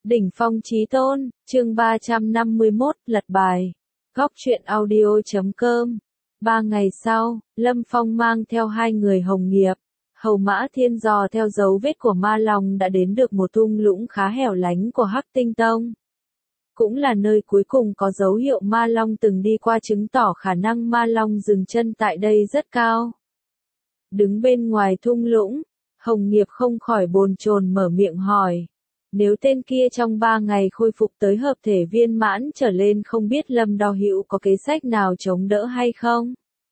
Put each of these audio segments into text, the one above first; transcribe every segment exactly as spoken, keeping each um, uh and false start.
Đỉnh phong chí tôn, chương ba trăm năm mươi mốt, lật bài. Góc truyện audio chấm com. Ba ngày sau, Lâm Phong mang theo hai người hồng nghiệp, Hầu Mã Thiên dò theo dấu vết của ma long đã đến được một thung lũng khá hẻo lánh của Hắc Tinh Tông. Cũng là nơi cuối cùng có dấu hiệu ma long từng đi qua, chứng tỏ khả năng ma long dừng chân tại đây rất cao. Đứng bên ngoài thung lũng, Hồng Nghiệp không khỏi bồn chồn mở miệng hỏi. Nếu tên kia trong ba ngày khôi phục tới hợp thể viên mãn trở lên, không biết Lâm Đạo Hữu có kế sách nào chống đỡ hay không?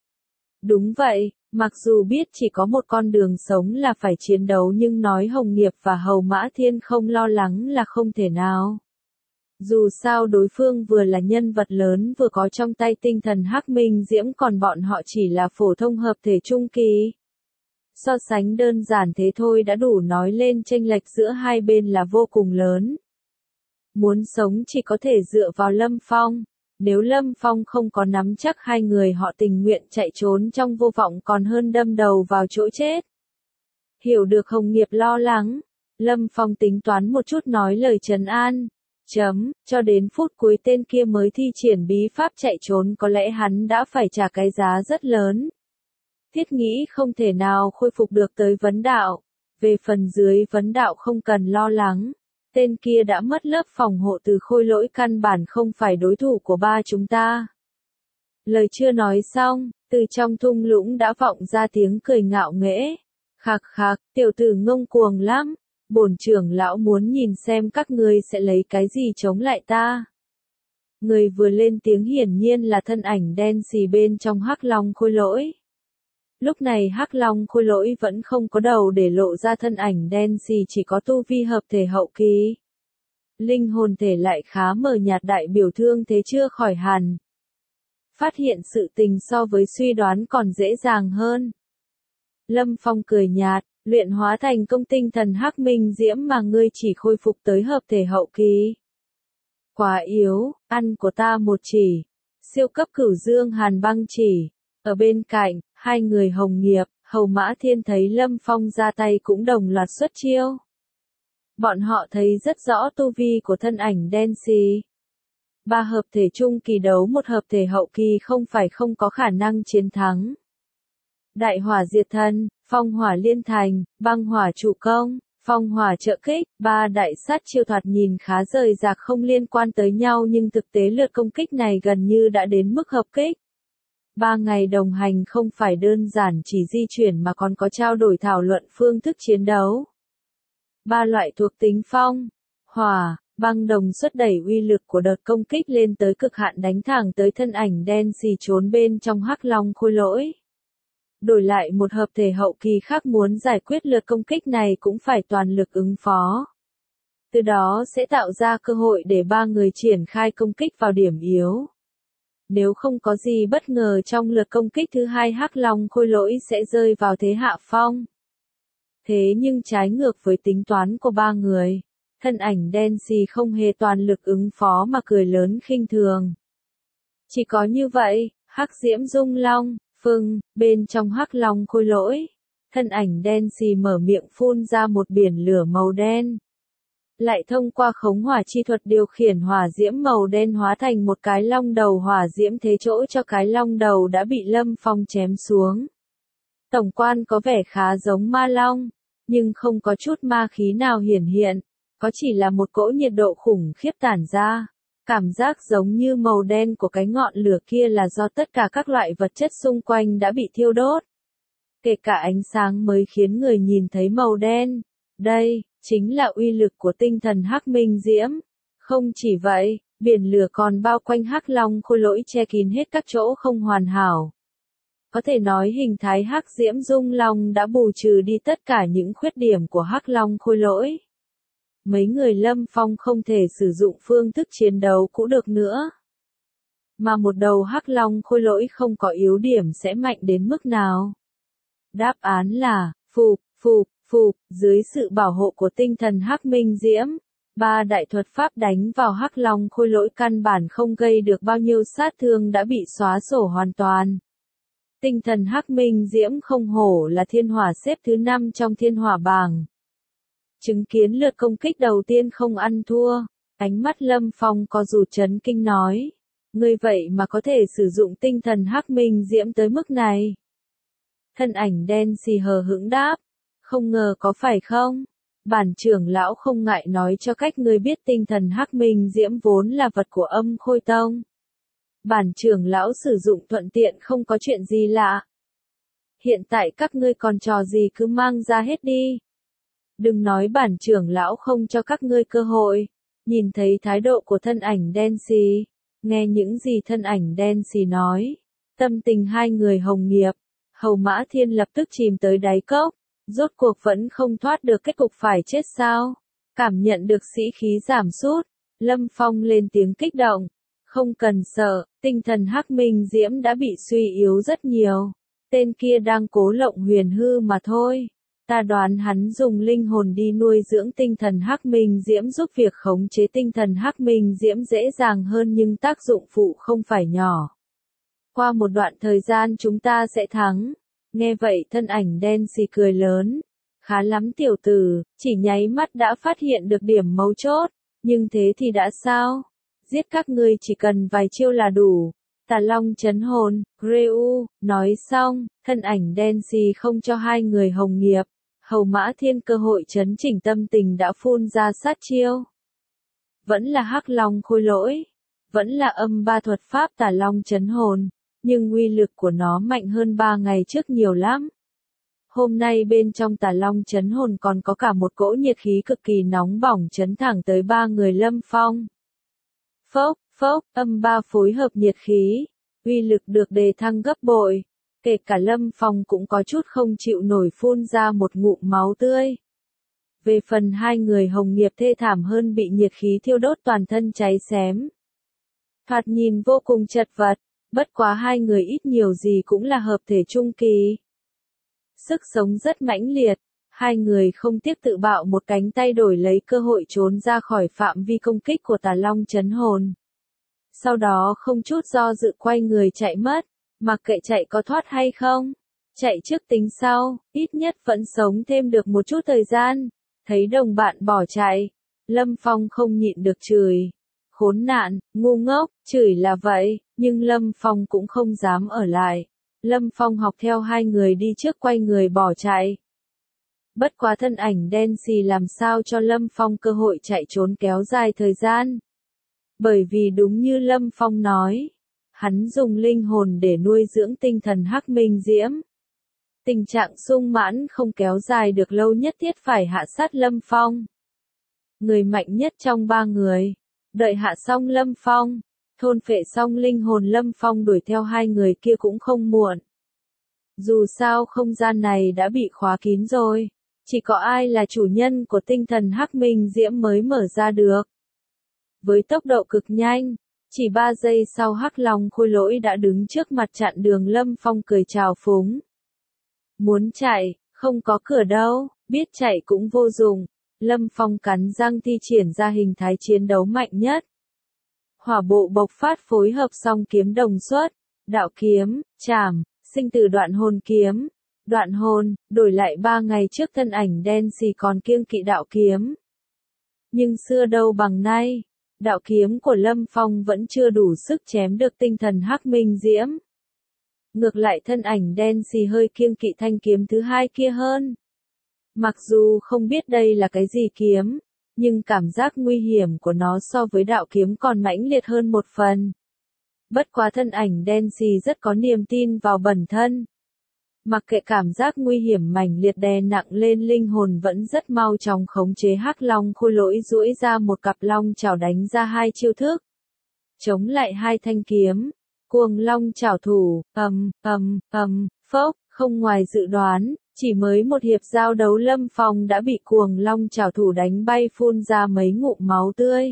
Đúng vậy, mặc dù biết chỉ có một con đường sống là phải chiến đấu, nhưng nói Hồng Nghiệp và Hầu Mã Thiên không lo lắng là không thể nào. Dù sao đối phương vừa là nhân vật lớn, vừa có trong tay tinh thần Hắc Minh Diễm, còn bọn họ chỉ là phổ thông hợp thể trung kỳ. So sánh đơn giản thế thôi đã đủ nói lên chênh lệch giữa hai bên là vô cùng lớn. Muốn sống chỉ có thể dựa vào Lâm Phong. Nếu Lâm Phong không có nắm chắc, hai người họ tình nguyện chạy trốn trong vô vọng còn hơn đâm đầu vào chỗ chết. Hiểu được Hồng Nghiệp lo lắng, Lâm Phong tính toán một chút nói lời trấn an. Chấm, cho đến phút cuối tên kia mới thi triển bí pháp chạy trốn, có lẽ hắn đã phải trả cái giá rất lớn. Thiết nghĩ không thể nào khôi phục được tới vấn đạo. Về phần dưới vấn đạo không cần lo lắng. Tên kia đã mất lớp phòng hộ từ khôi lỗi, căn bản không phải đối thủ của ba chúng ta. Lời chưa nói xong, từ trong thung lũng đã vọng ra tiếng cười ngạo nghễ. Khạc khạc, tiểu tử ngông cuồng lắm. Bổn trưởng lão muốn nhìn xem các ngươi sẽ lấy cái gì chống lại ta. Người vừa lên tiếng hiển nhiên là thân ảnh đen xì bên trong Hắc Long khôi lỗi. Lúc này Hắc Long khôi lỗi vẫn không có đầu để lộ ra thân ảnh đen xì, chỉ có tu vi hợp thể hậu kỳ. Linh hồn thể lại khá mờ nhạt, đại biểu thương thế chưa khỏi hẳn. Phát hiện sự tình so với suy đoán còn dễ dàng hơn. Lâm Phong cười nhạt, luyện hóa thành công tinh thần Hắc Minh Diễm mà ngươi chỉ khôi phục tới hợp thể hậu kỳ. Quá yếu, ăn của ta một chỉ. Siêu cấp Cửu Dương Hàn Băng chỉ. Ở bên cạnh, hai người Hồng Nghiệp, Hầu Mã Thiên thấy Lâm Phong ra tay cũng đồng loạt xuất chiêu. Bọn họ thấy rất rõ tu vi của thân ảnh đen xì. Ba hợp thể trung kỳ đấu một hợp thể hậu kỳ không phải không có khả năng chiến thắng. Đại hỏa diệt thân, phong hỏa liên thành, băng hỏa trụ công, phong hỏa trợ kích, ba đại sát chiêu thoạt nhìn khá rời rạc không liên quan tới nhau, nhưng thực tế lượt công kích này gần như đã đến mức hợp kích. Ba ngày đồng hành không phải đơn giản chỉ di chuyển mà còn có trao đổi thảo luận phương thức chiến đấu. Ba loại thuộc tính phong, hỏa, băng đồng suất đẩy uy lực của đợt công kích lên tới cực hạn, đánh thẳng tới thân ảnh đen xì trốn bên trong Hắc Long khôi lỗi. Đổi lại một hợp thể hậu kỳ khác muốn giải quyết lượt công kích này cũng phải toàn lực ứng phó. Từ đó sẽ tạo ra cơ hội để ba người triển khai công kích vào điểm yếu. Nếu không có gì bất ngờ trong lượt công kích thứ hai, Hắc Long khôi lỗi sẽ rơi vào thế hạ phong. Thế nhưng trái ngược với tính toán của ba người, thân ảnh đen xì không hề toàn lực ứng phó mà cười lớn khinh thường. Chỉ có như vậy, Hắc Diễm Dung Long, phừng, bên trong Hắc Long khôi lỗi, thân ảnh đen xì mở miệng phun ra một biển lửa màu đen. Lại thông qua khống hỏa chi thuật điều khiển hỏa diễm màu đen hóa thành một cái long đầu hỏa diễm, thế chỗ cho cái long đầu đã bị Lâm Phong chém xuống. Tổng quan có vẻ khá giống ma long, nhưng không có chút ma khí nào hiển hiện, có chỉ là một cỗ nhiệt độ khủng khiếp tản ra. Cảm giác giống như màu đen của cái ngọn lửa kia là do tất cả các loại vật chất xung quanh đã bị thiêu đốt. Kể cả ánh sáng mới khiến người nhìn thấy màu đen. Đây chính là uy lực của tinh thần Hắc Minh Diễm. Không chỉ vậy, biển lửa còn bao quanh Hắc Long khôi lỗi, che kín hết các chỗ không hoàn hảo. Có thể nói hình thái Hắc Diễm Dung Long đã bù trừ đi tất cả những khuyết điểm của Hắc Long khôi lỗi. Mấy người Lâm Phong không thể sử dụng phương thức chiến đấu cũ được nữa. Mà một đầu Hắc Long khôi lỗi không có yếu điểm sẽ mạnh đến mức nào? Đáp án là, phụp, phụp, phụp, dưới sự bảo hộ của tinh thần Hắc Minh Diễm, ba đại thuật pháp đánh vào Hắc Long khôi lỗi căn bản không gây được bao nhiêu sát thương đã bị xóa sổ hoàn toàn. Tinh thần Hắc Minh Diễm không hổ là thiên hỏa xếp thứ năm trong thiên hỏa bảng. Chứng kiến lượt công kích đầu tiên không ăn thua, ánh mắt Lâm Phong có dù chấn kinh nói. Ngươi vậy mà có thể sử dụng tinh thần hắc minh diễm tới mức này. Thân ảnh đen xì hờ hững đáp. Không ngờ có phải không? Bản trưởng lão không ngại nói cho cách ngươi biết tinh thần hắc minh diễm vốn là vật của Âm Khôi Tông. Bản trưởng lão sử dụng thuận tiện không có chuyện gì lạ. Hiện tại các ngươi còn trò gì cứ mang ra hết đi. Đừng nói bản trưởng lão không cho các ngươi cơ hội. Nhìn thấy thái độ của thân ảnh đen xì, nghe những gì thân ảnh đen xì nói, tâm tình hai người Hồng Nghiệp, Hầu Mã Thiên lập tức chìm tới đáy cốc, rốt cuộc vẫn không thoát được kết cục phải chết sao? Cảm nhận được sĩ khí giảm sút, Lâm Phong lên tiếng kích động, không cần sợ, tinh thần hắc minh diễm đã bị suy yếu rất nhiều, tên kia đang cố lộng huyền hư mà thôi. Ta đoán hắn dùng linh hồn đi nuôi dưỡng tinh thần hắc minh diễm giúp việc khống chế tinh thần hắc minh diễm dễ dàng hơn nhưng tác dụng phụ không phải nhỏ. Qua một đoạn thời gian chúng ta sẽ thắng. Nghe vậy thân ảnh đen xì cười lớn. Khá lắm tiểu tử, chỉ nháy mắt đã phát hiện được điểm mấu chốt. Nhưng thế thì đã sao? Giết các ngươi chỉ cần vài chiêu là đủ. Tà Long chấn hồn, Greu, nói xong, thân ảnh đen xì không cho hai người Hồng Nghiệp, Hầu Mã Thiên cơ hội chấn chỉnh tâm tình đã phun ra sát chiêu. Vẫn là Hắc Long khôi lỗi, vẫn là âm ba thuật pháp Tà Long chấn hồn, nhưng uy lực của nó mạnh hơn ba ngày trước nhiều lắm. Hôm nay bên trong Tà Long chấn hồn còn có cả một cỗ nhiệt khí cực kỳ nóng bỏng chấn thẳng tới ba người Lâm Phong. Phốc, phốc, âm ba phối hợp nhiệt khí, uy lực được đề thăng gấp bội, kể cả Lâm Phong cũng có chút không chịu nổi phun ra một ngụm máu tươi. Về phần hai người Hồng Nghiệp thê thảm hơn bị nhiệt khí thiêu đốt toàn thân cháy xém. Thoạt nhìn vô cùng chật vật, bất quá hai người ít nhiều gì cũng là hợp thể trung kỳ. Sức sống rất mãnh liệt, hai người không tiếc tự bạo một cánh tay đổi lấy cơ hội trốn ra khỏi phạm vi công kích của Tà Long chấn hồn. Sau đó không chút do dự quay người chạy mất, mặc kệ chạy có thoát hay không. Chạy trước tính sau, ít nhất vẫn sống thêm được một chút thời gian. Thấy đồng bạn bỏ chạy, Lâm Phong không nhịn được chửi. Khốn nạn, ngu ngốc, chửi là vậy, nhưng Lâm Phong cũng không dám ở lại. Lâm Phong học theo hai người đi trước quay người bỏ chạy. Bất quá thân ảnh đen xì làm sao cho Lâm Phong cơ hội chạy trốn kéo dài thời gian. Bởi vì đúng như Lâm Phong nói, hắn dùng linh hồn để nuôi dưỡng tinh thần hắc minh diễm. Tình trạng sung mãn không kéo dài được lâu nhất thiết phải hạ sát Lâm Phong. Người mạnh nhất trong ba người, đợi hạ xong Lâm Phong, thôn phệ xong linh hồn Lâm Phong đuổi theo hai người kia cũng không muộn. Dù sao không gian này đã bị khóa kín rồi, chỉ có ai là chủ nhân của tinh thần hắc minh diễm mới mở ra được. Với tốc độ cực nhanh, chỉ ba giây sau Hắc Long khôi lỗi đã đứng trước mặt chặn đường Lâm Phong cười chào phúng. Muốn chạy, không có cửa đâu, biết chạy cũng vô dụng. Lâm Phong cắn răng thi triển ra hình thái chiến đấu mạnh nhất. Hỏa bộ bộc phát phối hợp song kiếm đồng xuất, đạo kiếm, chảm, sinh tử đoạn hồn kiếm. Đoạn hồn, đổi lại ba ngày trước thân ảnh đen xì còn kiêng kỵ đạo kiếm. Nhưng xưa đâu bằng nay, đạo kiếm của Lâm Phong vẫn chưa đủ sức chém được tinh thần hắc minh diễm. Ngược lại thân ảnh đen xì hơi kiêng kỵ thanh kiếm thứ hai kia hơn. Mặc dù không biết đây là cái gì kiếm, nhưng cảm giác nguy hiểm của nó so với đạo kiếm còn mãnh liệt hơn một phần. Bất quá thân ảnh đen xì rất có niềm tin vào bản thân. Mặc kệ cảm giác nguy hiểm mãnh liệt đè nặng lên linh hồn vẫn rất mau chóng khống chế Hắc Long khôi lỗi duỗi ra một cặp long chảo đánh ra hai chiêu thức. Chống lại hai thanh kiếm, cuồng long chảo thủ, ầm, ầm, ầm, phốc, không ngoài dự đoán, chỉ mới một hiệp giao đấu Lâm Phong đã bị cuồng long chảo thủ đánh bay phun ra mấy ngụm máu tươi.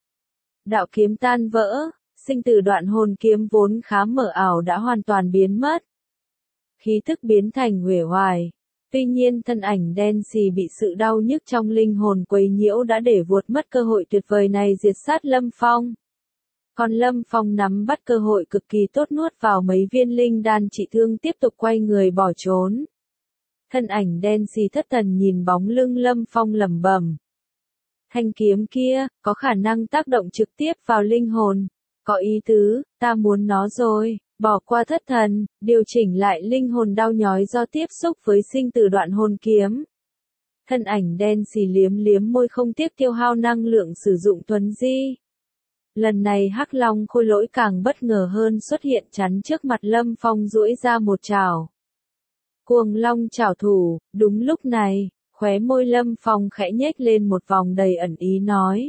Đạo kiếm tan vỡ, sinh tử đoạn hồn kiếm vốn khá mờ ảo đã hoàn toàn biến mất. Khí thức biến thành uể oải. Tuy nhiên thân ảnh đen xì bị sự đau nhức trong linh hồn quấy nhiễu đã để vuột mất cơ hội tuyệt vời này diệt sát Lâm Phong. Còn Lâm Phong nắm bắt cơ hội cực kỳ tốt nuốt vào mấy viên linh đan trị thương tiếp tục quay người bỏ trốn. Thân ảnh đen xì thất thần nhìn bóng lưng Lâm Phong lẩm bẩm. Thanh kiếm kia, có khả năng tác động trực tiếp vào linh hồn. Có ý tứ, ta muốn nó rồi, bỏ qua thất thần, điều chỉnh lại linh hồn đau nhói do tiếp xúc với sinh tử đoạn hồn kiếm. Thân ảnh đen xì liếm liếm môi không tiếc tiêu hao năng lượng sử dụng thuấn di. Lần này Hắc Long Khôi Lỗi càng bất ngờ hơn xuất hiện chắn trước mặt Lâm Phong duỗi ra một chảo. Cuồng Long chảo thủ, đúng lúc này, khóe môi Lâm Phong khẽ nhếch lên một vòng đầy ẩn ý nói.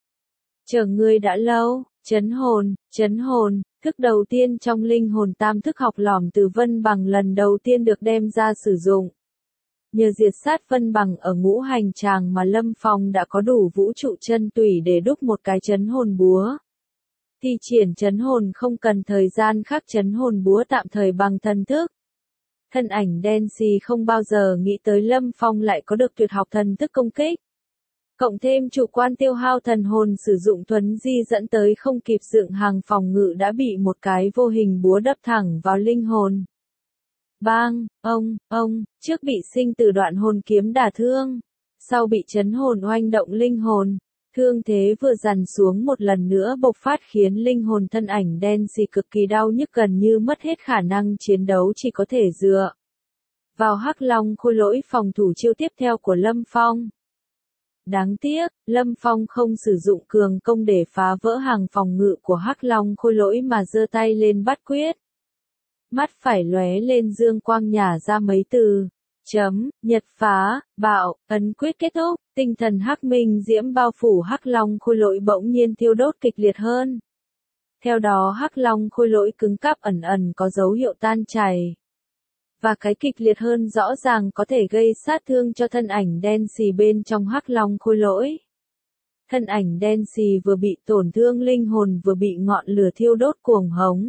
Chờ ngươi đã lâu, chấn hồn, chấn hồn, thức đầu tiên trong linh hồn tam thức học lỏm từ Vân Bằng lần đầu tiên được đem ra sử dụng. Nhờ diệt sát Vân Bằng ở ngũ hành tràng mà Lâm Phong đã có đủ vũ trụ chân tủy để đúc một cái chấn hồn búa. Thi triển chấn hồn không cần thời gian khắc chấn hồn búa tạm thời bằng thần thức. Thân ảnh đen xì không bao giờ nghĩ tới Lâm Phong lại có được tuyệt học thần thức công kích. Cộng thêm chủ quan tiêu hao thần hồn sử dụng thuấn di dẫn tới không kịp dựng hàng phòng ngự đã bị một cái vô hình búa đập thẳng vào linh hồn. Bang, ông, ông, trước bị sinh tử đoạn hồn kiếm đả thương, sau bị chấn hồn oanh động linh hồn, thương thế vừa dằn xuống một lần nữa bộc phát khiến linh hồn thân ảnh đen xì cực kỳ đau nhức gần như mất hết khả năng chiến đấu chỉ có thể dựa vào Hắc Long Khôi Lỗi phòng thủ chiêu tiếp theo của Lâm Phong. Đáng tiếc, Lâm Phong không sử dụng cường công để phá vỡ hàng phòng ngự của Hắc Long Khôi Lỗi mà giơ tay lên bắt quyết. Mắt phải lóe lên dương quang nhả ra mấy từ. Chấm, nhật phá, bạo, ấn quyết kết thúc, tinh thần Hắc Minh diễm bao phủ Hắc Long Khôi Lỗi bỗng nhiên thiêu đốt kịch liệt hơn. Theo đó Hắc Long Khôi Lỗi cứng cáp ẩn ẩn có dấu hiệu tan chảy. Và cái kịch liệt hơn rõ ràng có thể gây sát thương cho thân ảnh đen xì bên trong Hắc Long Khôi Lỗi. Thân ảnh đen xì vừa bị tổn thương linh hồn vừa bị ngọn lửa thiêu đốt cuồng hống.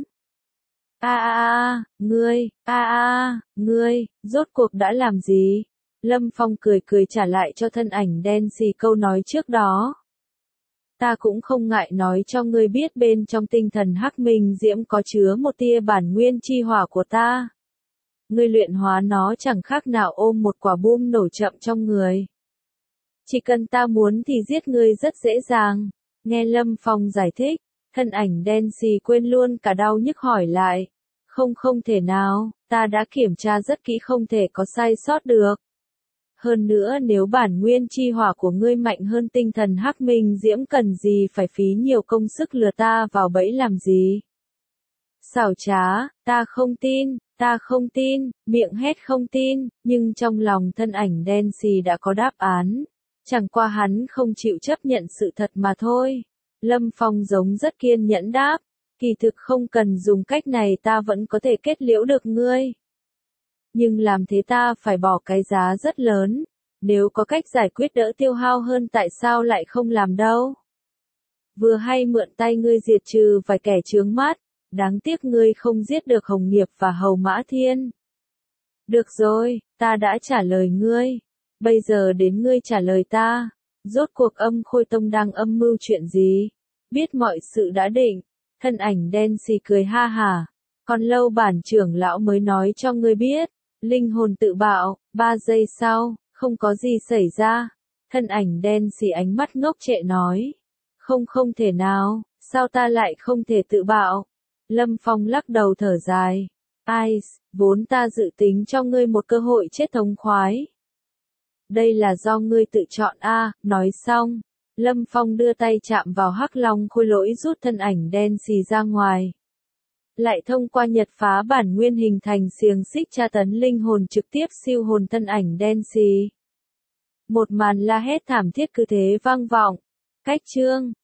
A a a, ngươi, a a, ngươi, rốt cuộc đã làm gì? Lâm Phong cười cười trả lại cho thân ảnh đen xì câu nói trước đó. Ta cũng không ngại nói cho ngươi biết bên trong tinh thần Hắc Minh diễm có chứa một tia bản nguyên chi hỏa của ta. Ngươi luyện hóa nó chẳng khác nào ôm một quả bom nổ chậm trong người. Chỉ cần ta muốn thì giết ngươi rất dễ dàng. Nghe Lâm Phong giải thích, thân ảnh đen xì quên luôn cả đau nhức hỏi lại. Không không thể nào, ta đã kiểm tra rất kỹ không thể có sai sót được. Hơn nữa nếu bản nguyên chi hỏa của ngươi mạnh hơn tinh thần Hắc Minh diễm cần gì phải phí nhiều công sức lừa ta vào bẫy làm gì. Xảo trá, ta không tin, ta không tin, miệng hét không tin, nhưng trong lòng thân ảnh đen xì đã có đáp án. Chẳng qua hắn không chịu chấp nhận sự thật mà thôi. Lâm Phong giống rất kiên nhẫn đáp, kỳ thực không cần dùng cách này ta vẫn có thể kết liễu được ngươi. Nhưng làm thế ta phải bỏ cái giá rất lớn, nếu có cách giải quyết đỡ tiêu hao hơn tại sao lại không làm đâu. Vừa hay mượn tay ngươi diệt trừ vài kẻ chướng mắt, đáng tiếc ngươi không giết được Hồng Nghiệp và Hầu Mã Thiên. Được rồi, ta đã trả lời ngươi, bây giờ đến ngươi trả lời ta, rốt cuộc Âm Khôi Tông đang âm mưu chuyện gì? Biết mọi sự đã định, thân ảnh đen xì cười ha hả, còn lâu bản trưởng lão mới nói cho ngươi biết, linh hồn tự bạo, ba giây sau, không có gì xảy ra, thân ảnh đen xì ánh mắt ngốc trệ nói, không không thể nào, sao ta lại không thể tự bạo? Lâm Phong lắc đầu thở dài, ai, vốn ta dự tính cho ngươi một cơ hội chết thống khoái. Đây là do ngươi tự chọn a, nói xong. Lâm Phong đưa tay chạm vào Hắc Long Khôi Lỗi rút thân ảnh đen xì ra ngoài. Lại thông qua nhật phá bản nguyên hình thành xiềng xích tra tấn linh hồn trực tiếp siêu hồn thân ảnh đen xì. Một màn la hét thảm thiết cứ thế vang vọng. Cách chương